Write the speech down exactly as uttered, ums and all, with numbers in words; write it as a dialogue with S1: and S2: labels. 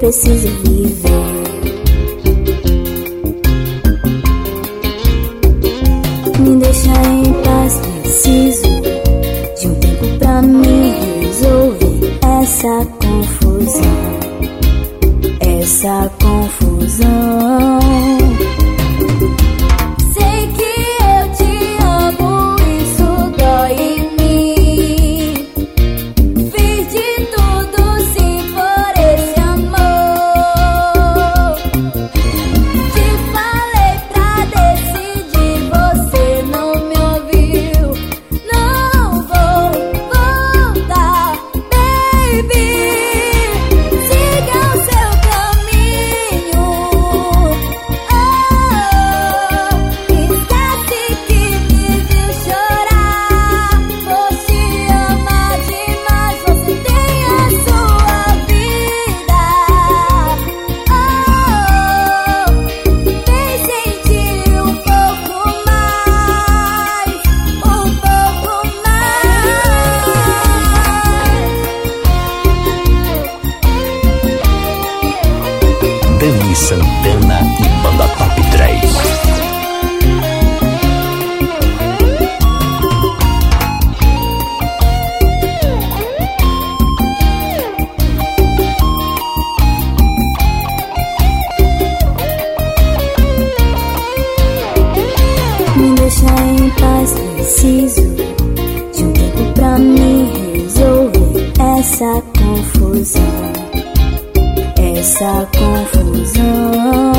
S1: preciso viver. Me deixa em paz, preciso de um tempo pra me resolver essa confusão, essa confusão. Sei que eu te amo, isso dói em mim. Fiz de tudo sim por esse amor. Te falei pra decidir, você não me ouviu. Não vou voltar, baby. Siga o seu caminho. Oh, esquece que me viu chorar. Você ama demais, você tem a sua vida. Oh, vem sentir um pouco mais, um pouco mais.
S2: Dani Santana e Banda Top três.
S1: Me deixa em paz, preciso de um tempo pra me resolver essa confusão, essa confusão.